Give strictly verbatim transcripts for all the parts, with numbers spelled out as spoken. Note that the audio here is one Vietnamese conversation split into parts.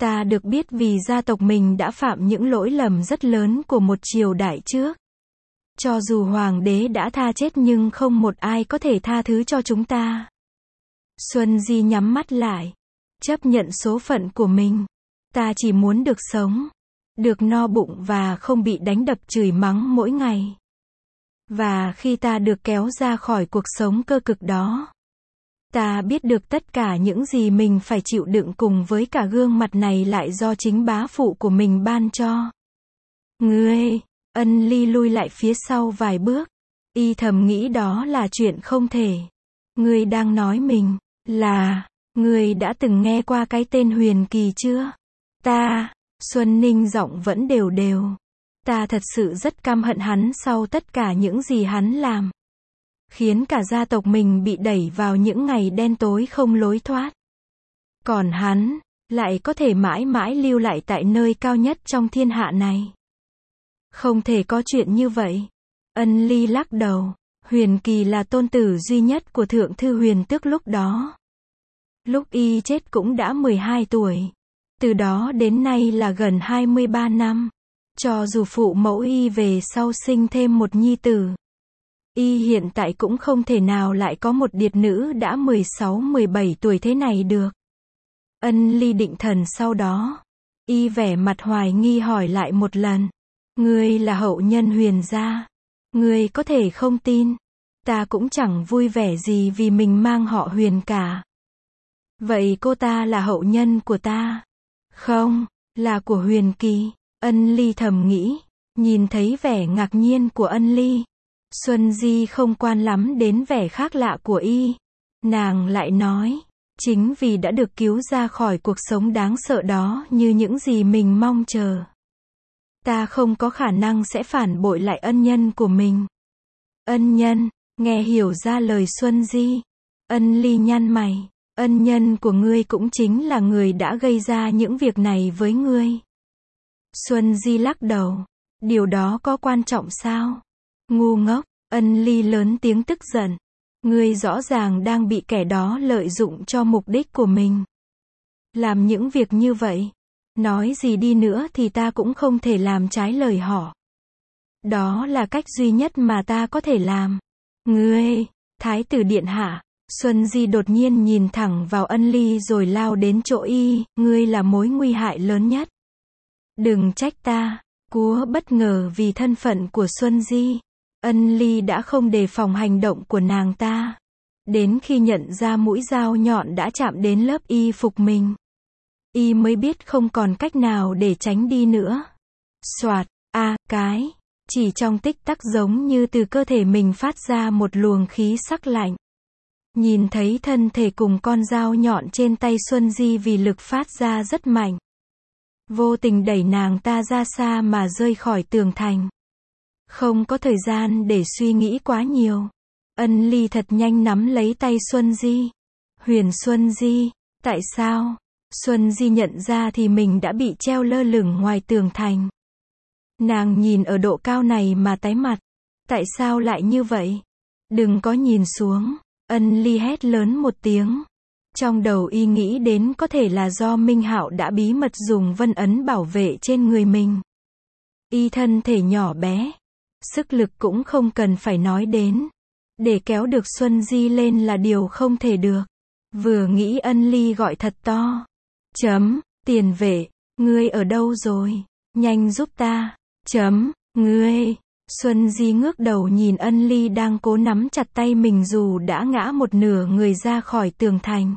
Ta được biết vì gia tộc mình đã phạm những lỗi lầm rất lớn của một triều đại trước. Cho dù hoàng đế đã tha chết nhưng không một ai có thể tha thứ cho chúng ta. Xuân Di nhắm mắt lại. Chấp nhận số phận của mình. Ta chỉ muốn được sống. Được no bụng và không bị đánh đập chửi mắng mỗi ngày. Và khi ta được kéo ra khỏi cuộc sống cơ cực đó, ta biết được tất cả những gì mình phải chịu đựng cùng với cả gương mặt này lại do chính bá phụ của mình ban cho. Ngươi, Ân Ly lui lại phía sau vài bước. Y thầm nghĩ đó là chuyện không thể. Ngươi đang nói mình, là, ngươi đã từng nghe qua cái tên Huyền Kỳ chưa? Ta, Xuân Ninh giọng vẫn đều đều. Ta thật sự rất căm hận hắn sau tất cả những gì hắn làm. Khiến cả gia tộc mình bị đẩy vào những ngày đen tối không lối thoát. Còn hắn, lại có thể mãi mãi lưu lại tại nơi cao nhất trong thiên hạ này. Không thể có chuyện như vậy. Ân Ly lắc đầu. Huyền Kỳ là tôn tử duy nhất của Thượng Thư Huyền Tước lúc đó. Lúc y chết cũng đã mười hai tuổi. Từ đó đến nay là gần hai mươi ba năm. Cho dù phụ mẫu y về sau sinh thêm một nhi tử, y hiện tại cũng không thể nào lại có một điệt nữ đã mười sáu mười bảy tuổi thế này được. Ân Ly định thần sau đó. Y vẻ mặt hoài nghi hỏi lại một lần. Ngươi là hậu nhân Huyền gia. Ngươi có thể không tin. Ta cũng chẳng vui vẻ gì vì mình mang họ Huyền cả. Vậy cô ta là hậu nhân của ta? Không, là của Huyền Kỳ. Ân Ly thầm nghĩ. Nhìn thấy vẻ ngạc nhiên của Ân Ly, Xuân Di không quan lắm đến vẻ khác lạ của y. Nàng lại nói, chính vì đã được cứu ra khỏi cuộc sống đáng sợ đó như những gì mình mong chờ, ta không có khả năng sẽ phản bội lại ân nhân của mình. Ân nhân, nghe hiểu ra lời Xuân Di. Ân Ly nhăn mày. Ân nhân của ngươi cũng chính là người đã gây ra những việc này với ngươi. Xuân Di lắc đầu. Điều đó có quan trọng sao? Ngu ngốc. Ân Ly lớn tiếng tức giận. Ngươi rõ ràng đang bị kẻ đó lợi dụng cho mục đích của mình. Làm những việc như vậy, nói gì đi nữa thì ta cũng không thể làm trái lời họ. Đó là cách duy nhất mà ta có thể làm. Ngươi, Thái tử điện hạ. Xuân Di đột nhiên nhìn thẳng vào Ân Ly rồi lao đến chỗ y. Ngươi là mối nguy hại lớn nhất. Đừng trách ta. Cúa bất ngờ vì thân phận của Xuân Di. Ân Ly đã không đề phòng hành động của nàng ta. Đến khi nhận ra mũi dao nhọn đã chạm đến lớp y phục mình, y mới biết không còn cách nào để tránh đi nữa. Soạt, a, à, cái. Chỉ trong tích tắc giống như từ cơ thể mình phát ra một luồng khí sắc lạnh. Nhìn thấy thân thể cùng con dao nhọn trên tay Xuân Di vì lực phát ra rất mạnh, vô tình đẩy nàng ta ra xa mà rơi khỏi tường thành. Không có thời gian để suy nghĩ quá nhiều. Ân Ly thật nhanh nắm lấy tay Xuân Di. Huyền Xuân Di, tại sao? Xuân Di nhận ra thì mình đã bị treo lơ lửng ngoài tường thành. Nàng nhìn ở độ cao này mà tái mặt. Tại sao lại như vậy? Đừng có nhìn xuống. Ân Ly hét lớn một tiếng. Trong đầu y nghĩ đến có thể là do Minh Hạo đã bí mật dùng vân ấn bảo vệ trên người mình. Y thân thể nhỏ bé, sức lực cũng không cần phải nói đến. Để kéo được Xuân Di lên là điều không thể được. Vừa nghĩ Ân Ly gọi thật to. Chấm, tiền vệ, ngươi ở đâu rồi? Nhanh giúp ta. Chấm, ngươi. Xuân Di ngước đầu nhìn Ân Ly đang cố nắm chặt tay mình dù đã ngã một nửa người ra khỏi tường thành.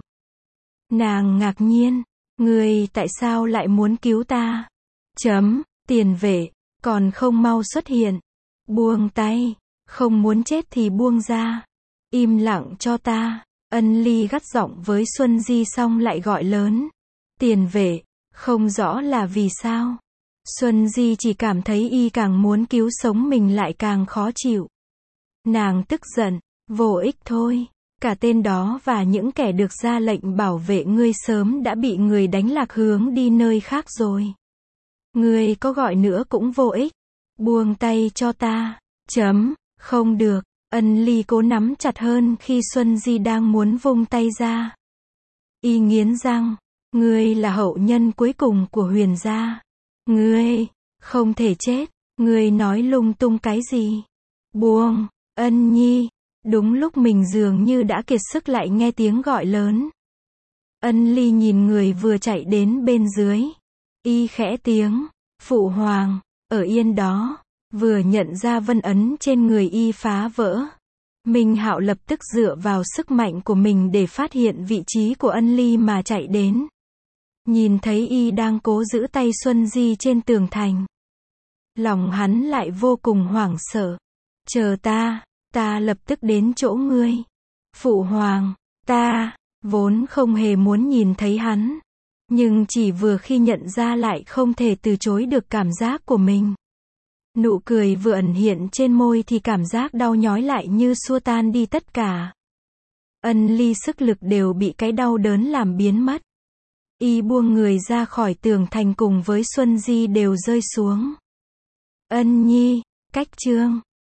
Nàng ngạc nhiên. Ngươi tại sao lại muốn cứu ta? Chấm, tiền vệ, còn không mau xuất hiện. Buông tay. Không muốn chết thì buông ra. Im lặng cho ta. Ân Ly gắt giọng với Xuân Di xong lại gọi lớn. Tiền vệ, không rõ là vì sao. Xuân Di chỉ cảm thấy y càng muốn cứu sống mình lại càng khó chịu. Nàng tức giận. Vô ích thôi. Cả tên đó và những kẻ được ra lệnh bảo vệ ngươi sớm đã bị người đánh lạc hướng đi nơi khác rồi. Ngươi có gọi nữa cũng vô ích. Buông tay cho ta. Chấm, không được. Ân Ly cố nắm chặt hơn khi Xuân Di đang muốn vung tay ra. Y nghiến răng. Ngươi là hậu nhân cuối cùng của Huyền gia. Ngươi, không thể chết. Ngươi nói lung tung cái gì? Buông, Ân Nhi. Đúng lúc mình dường như đã kiệt sức lại nghe tiếng gọi lớn. Ân Ly nhìn người vừa chạy đến bên dưới. Y khẽ tiếng, phụ hoàng, ở yên đó, vừa nhận ra vân ấn trên người y phá vỡ. Minh Hạo lập tức dựa vào sức mạnh của mình để phát hiện vị trí của Ân Ly mà chạy đến. Nhìn thấy y đang cố giữ tay Xuân Di trên tường thành. Lòng hắn lại vô cùng hoảng sợ. Chờ ta, ta lập tức đến chỗ ngươi. Phụ hoàng, ta, vốn không hề muốn nhìn thấy hắn. Nhưng chỉ vừa khi nhận ra lại không thể từ chối được cảm giác của mình. Nụ cười vừa ẩn hiện trên môi thì cảm giác đau nhói lại như xua tan đi tất cả. Ân Ly sức lực đều bị cái đau đớn làm biến mất. Y buông người ra khỏi tường thành cùng với Xuân Di đều rơi xuống. Ân Nhi, cách chương